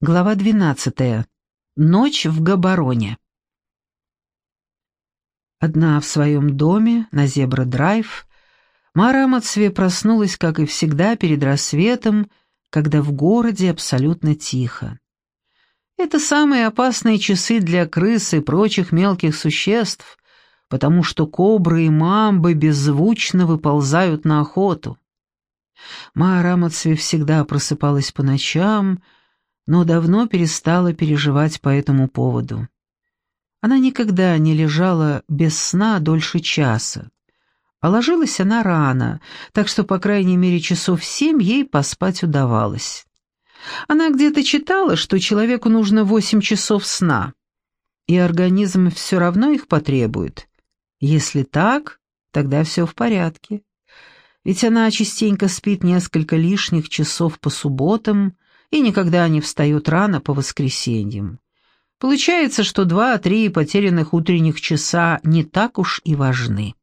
Глава 12. Ночь в Габороне. Одна в своем доме на Зебра-драйв, Мара Амацве проснулась, как и всегда, перед рассветом, когда в городе абсолютно тихо. Это самые опасные часы для крыс и прочих мелких существ, потому что кобры и мамбы беззвучно выползают на охоту. Мара Амацве всегда просыпалась по ночам, но давно перестала переживать по этому поводу. Она никогда не лежала без сна дольше часа, а ложилась она рано, так что, по крайней мере, часов 7 ей поспать удавалось. Она где-то читала, что человеку нужно 8 часов сна, и организм все равно их потребует. Если так, тогда все в порядке. Ведь она частенько спит несколько лишних часов по субботам, и никогда не встает рано по воскресеньям. Получается, что 2-3 потерянных утренних часа не так уж и важны.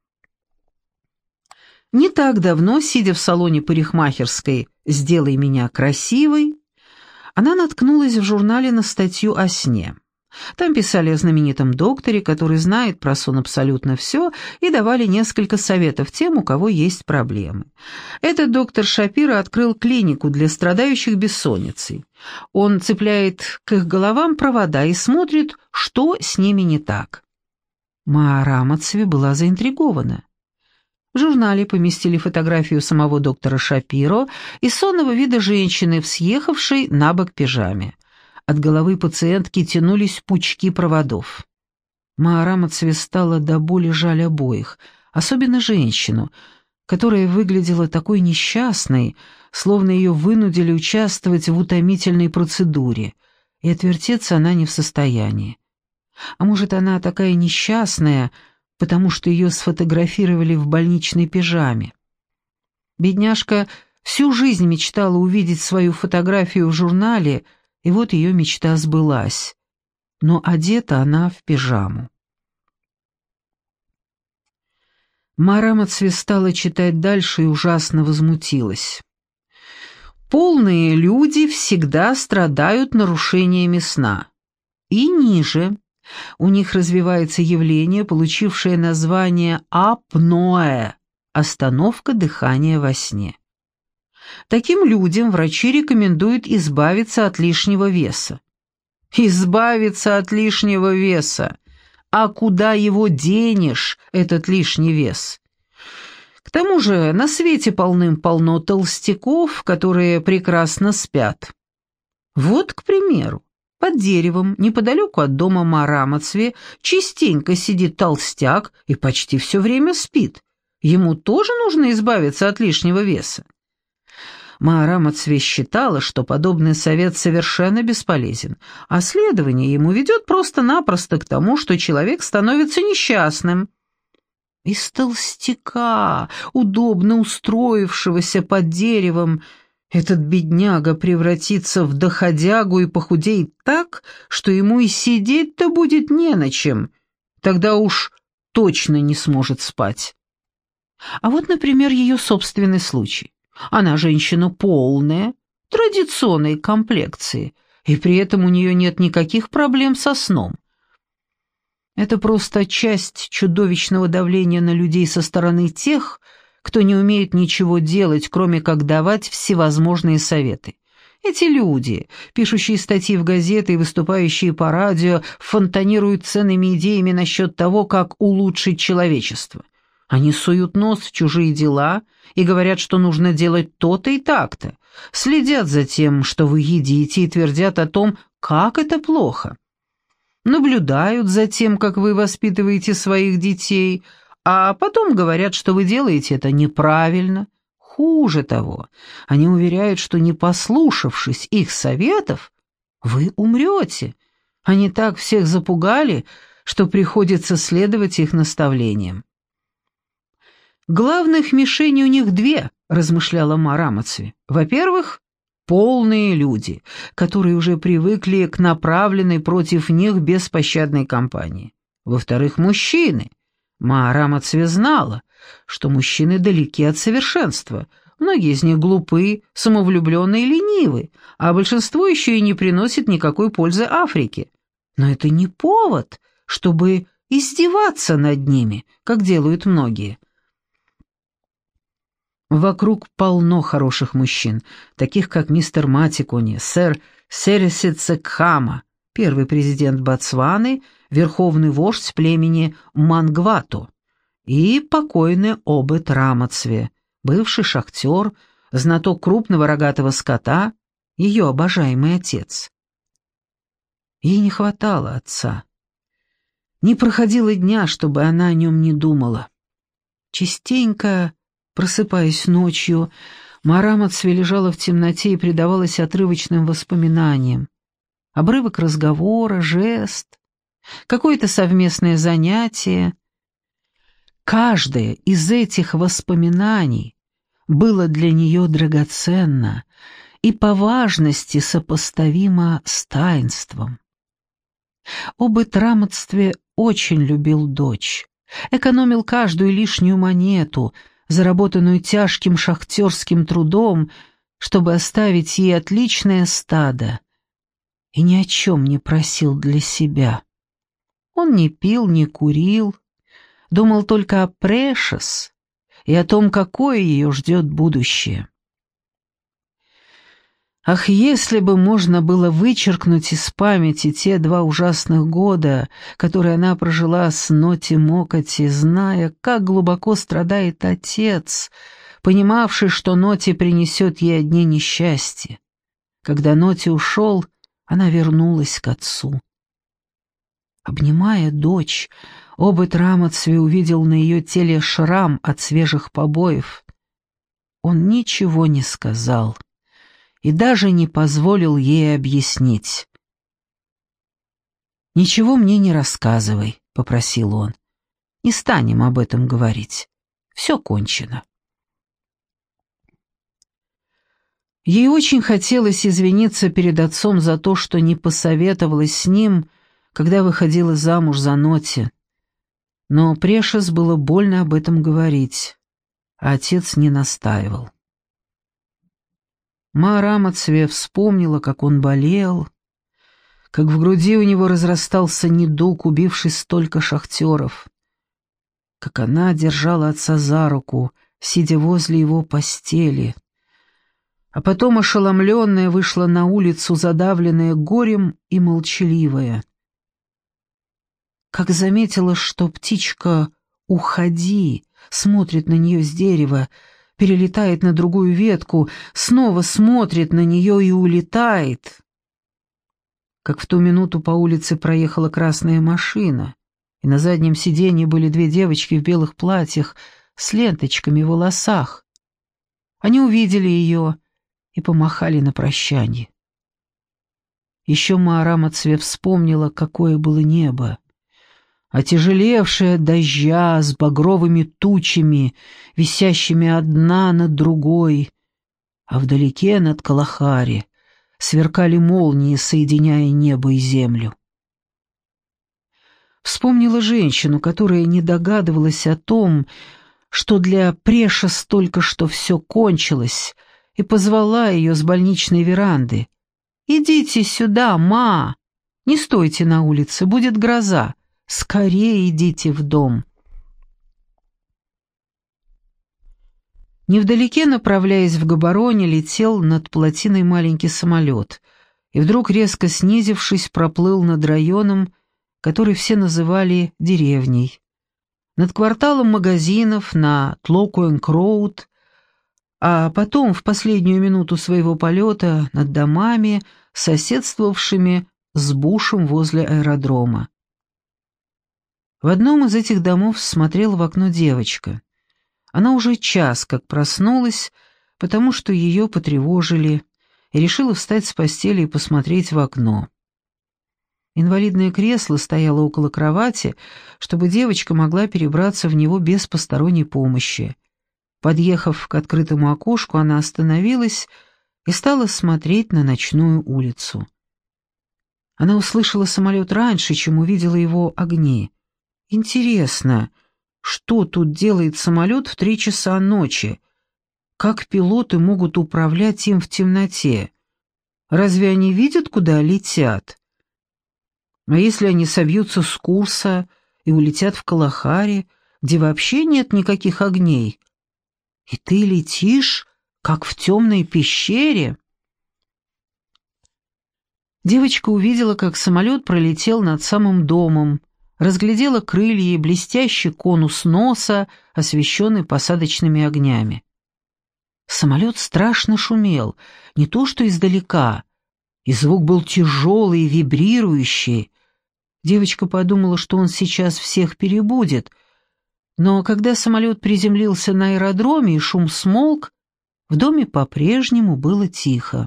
Не так давно, сидя в салоне парикмахерской «Сделай меня красивой», она наткнулась в журнале на статью о сне. Там писали о знаменитом докторе, который знает про сон абсолютно все, и давали несколько советов тем, у кого есть проблемы. Этот доктор Шапиро открыл клинику для страдающих бессонницей. Он цепляет к их головам провода и смотрит, что с ними не так. Мара Амацве была заинтригована. В журнале поместили фотографию самого доктора Шапиро и сонного вида женщины в съехавшей на бок пижаме. От головы пациентки тянулись пучки проводов. Мара Амацве стала до боли жаль обоих, особенно женщину, которая выглядела такой несчастной, словно ее вынудили участвовать в утомительной процедуре, и отвертеться она не в состоянии. А может, она такая несчастная, потому что ее сфотографировали в больничной пижаме. Бедняжка всю жизнь мечтала увидеть свою фотографию в журнале, и вот ее мечта сбылась, но одета она в пижаму. Мара Амацве стала читать дальше и ужасно возмутилась. Полные люди всегда страдают нарушениями сна. И ниже у них развивается явление, получившее название апноэ – остановка дыхания во сне. Таким людям врачи рекомендуют избавиться от лишнего веса. Избавиться от лишнего веса! А куда его денешь, этот лишний вес? К тому же на свете полным-полно толстяков, которые прекрасно спят. Вот, к примеру, под деревом, неподалеку от дома Мары Амацве, частенько сидит толстяк и почти все время спит. Ему тоже нужно избавиться от лишнего веса. Мара Амацве считала, что подобный совет совершенно бесполезен, а следование ему ведет просто-напросто к тому, что человек становится несчастным. Из толстяка, удобно устроившегося под деревом, этот бедняга превратится в доходягу и похудеет так, что ему и сидеть-то будет не на чем. Тогда уж точно не сможет спать. А вот, например, ее собственный случай. Она женщина полная, традиционной комплекции, и при этом у нее нет никаких проблем со сном. Это просто часть чудовищного давления на людей со стороны тех, кто не умеет ничего делать, кроме как давать всевозможные советы. Эти люди, пишущие статьи в газеты и выступающие по радио, фонтанируют ценными идеями насчет того, как улучшить человечество. Они суют нос в чужие дела и говорят, что нужно делать то-то и так-то, следят за тем, что вы едите, и твердят о том, как это плохо. Наблюдают за тем, как вы воспитываете своих детей, а потом говорят, что вы делаете это неправильно. Хуже того, они уверяют, что не послушавшись их советов, вы умрете. Они так всех запугали, что приходится следовать их наставлениям. «Главных мишеней у них две», — размышляла Мара Амацве. «Во-первых, полные люди, которые уже привыкли к направленной против них беспощадной кампании. Во-вторых, мужчины. Мара Амацве знала, что мужчины далеки от совершенства, Многие из них глупы, самовлюбленные и ленивы, а большинство еще и не приносит никакой пользы Африке. Но это не повод, чтобы издеваться над ними, как делают многие. Вокруг полно хороших мужчин, таких как мистер Матикони, сэр Сереси Цекхама, первый президент Ботсваны, верховный вождь племени Мангвато, и покойный Обед Рамацве, бывший шахтер, знаток крупного рогатого скота, ее обожаемый отец. Ей не хватало отца. Не проходило дня, чтобы она о нем не думала. Частенько, просыпаясь ночью, Марамацве лежала в темноте и предавалась отрывочным воспоминаниям. Обрывок разговора, жест, какое-то совместное занятие. Каждое из этих воспоминаний было для нее драгоценно и по важности сопоставимо с таинством. Обед Рамацве очень любил дочь, экономил каждую лишнюю монету, заработанную тяжким шахтерским трудом, чтобы оставить ей отличное стадо, и ни о чем не просил для себя. Он не пил, не курил, думал только о Прешес и о том, какое ее ждет будущее. Ах, если бы можно было вычеркнуть из памяти те 2 ужасных года, которые она прожила с Ноти Мокоти, зная, как глубоко страдает отец, понимавший, что Ноти принесет ей одни несчастья. Когда Ноти ушел, она вернулась к отцу. Обнимая дочь, Обед Рамацве увидел на ее теле шрам от свежих побоев. Он ничего не сказал и даже не позволил ей объяснить. «Ничего мне не рассказывай», — попросил он. «Не станем об этом говорить. Все кончено». Ей очень хотелось извиниться перед отцом за то, что не посоветовалась с ним, когда выходила замуж за Ноти. Но Прешес было больно об этом говорить, а отец не настаивал. Марамацве вспомнила, как он болел, как в груди у него разрастался недуг, убивший столько шахтеров, как она держала отца за руку, сидя возле его постели, а потом, ошеломленная, вышла на улицу, задавленная горем и молчаливая. Как заметила, что птичка «Уходи» смотрит на нее с дерева, перелетает на другую ветку, снова смотрит на нее и улетает. Как в ту минуту по улице проехала красная машина, и на заднем сиденье были 2 девочки в белых платьях с ленточками в волосах. Они увидели ее и помахали на прощанье. Еще Марамацве вспомнила, какое было небо, отяжелевшее от дождя с багровыми тучами, висящими одна над другой, а вдалеке над Калахари сверкали молнии, соединяя небо и землю. Вспомнила женщину, которая не догадывалась о том, что для Прешес только что все кончилось, и позвала ее с больничной веранды. «Идите сюда, ма! Не стойте на улице, будет гроза. Скорее идите в дом». Невдалеке, направляясь в Габороне, летел над плотиной маленький самолет, и вдруг, резко снизившись, проплыл над районом, который все называли деревней, над кварталом магазинов на Тлокуэнк-Роуд, а потом, в последнюю минуту своего полета, над домами, соседствовавшими с бушем возле аэродрома. В одном из этих домов смотрела в окно девочка. Она уже час как проснулась, потому что ее потревожили, и решила встать с постели и посмотреть в окно. Инвалидное кресло стояло около кровати, чтобы девочка могла перебраться в него без посторонней помощи. Подъехав к открытому окошку, она остановилась и стала смотреть на ночную улицу. Она услышала самолет раньше, чем увидела его огни. Интересно, что тут делает самолет в 3 часа ночи, как пилоты могут управлять им в темноте? Разве они видят, куда летят? А если они собьются с курса и улетят в Калахари, где вообще нет никаких огней? И ты летишь, как в темной пещере? Девочка увидела, как самолет пролетел над самым домом, разглядела крылья и блестящий конус носа, освещенный посадочными огнями. Самолет страшно шумел, не то что издалека, и звук был тяжелый и вибрирующий. Девочка подумала, что он сейчас всех перебудет, но когда самолет приземлился на аэродроме и шум смолк, в доме по-прежнему было тихо.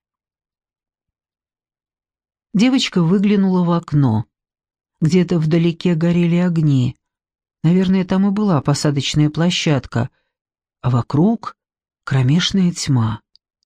Девочка выглянула в окно. Где-то вдалеке горели огни. Наверное, там и была посадочная площадка, а вокруг кромешная тьма.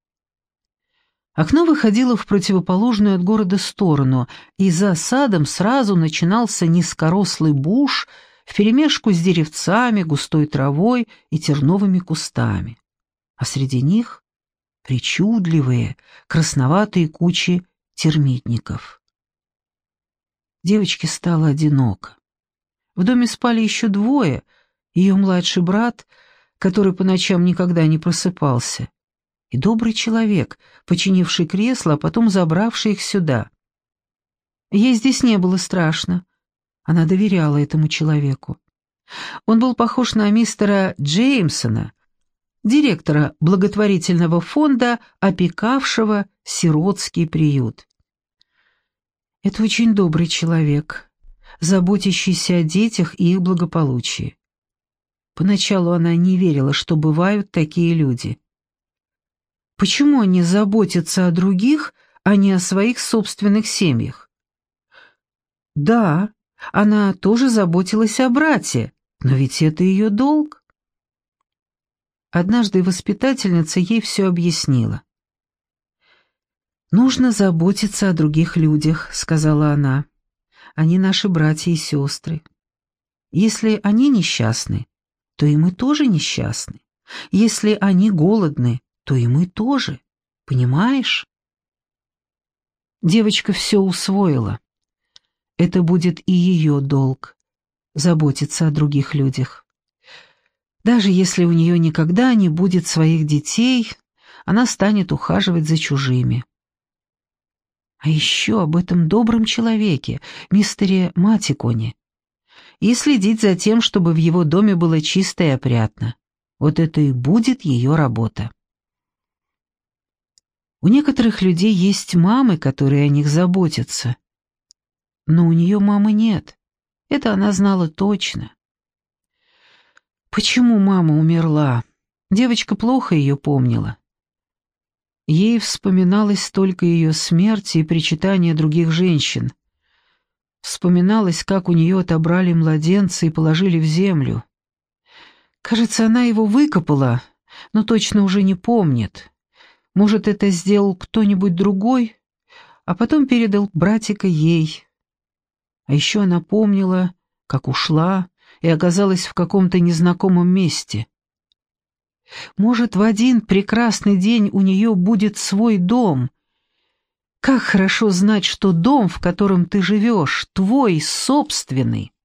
Окно выходило в противоположную от города сторону, и за садом сразу начинался низкорослый буш вперемешку с деревцами, густой травой и терновыми кустами. А среди них причудливые, красноватые кучи термитников. Девочке стало одиноко. В доме спали еще двое, ее младший брат, который по ночам никогда не просыпался, и добрый человек, починивший кресло, а потом забравший их сюда. Ей здесь не было страшно. Она доверяла этому человеку. Он был похож на мистера Джеймсона, директора благотворительного фонда, опекавшего сиротский приют. Это очень добрый человек, заботящийся о детях и их благополучии. Поначалу она не верила, что бывают такие люди. Почему они заботятся о других, а не о своих собственных семьях? Да, она тоже заботилась о брате, но ведь это ее долг. Однажды воспитательница ей все объяснила. «Нужно заботиться о других людях», — сказала она. «Они наши братья и сестры. Если они несчастны, то и мы тоже несчастны. Если они голодны, то и мы тоже. Понимаешь?» Девочка все усвоила. Это будет и ее долг — заботиться о других людях. Даже если у нее никогда не будет своих детей, она станет ухаживать за чужими. А еще об этом добром человеке, мистере Матиконе, и следить за тем, чтобы в его доме было чисто и опрятно. Вот это и будет ее работа. У некоторых людей есть мамы, которые о них заботятся. Но у нее мамы нет. Это она знала точно. Почему мама умерла? Девочка плохо ее помнила. Ей вспоминалась только ее смерть и причитания других женщин. Вспоминалось, как у нее отобрали младенца и положили в землю. Кажется, она его выкопала, но точно уже не помнит. Может, это сделал кто-нибудь другой, а потом передал братика ей. А еще она помнила, как ушла и оказалась в каком-то незнакомом месте. Может, в один прекрасный день у нее будет свой дом. Как хорошо знать, что дом, в котором ты живешь, твой, собственный.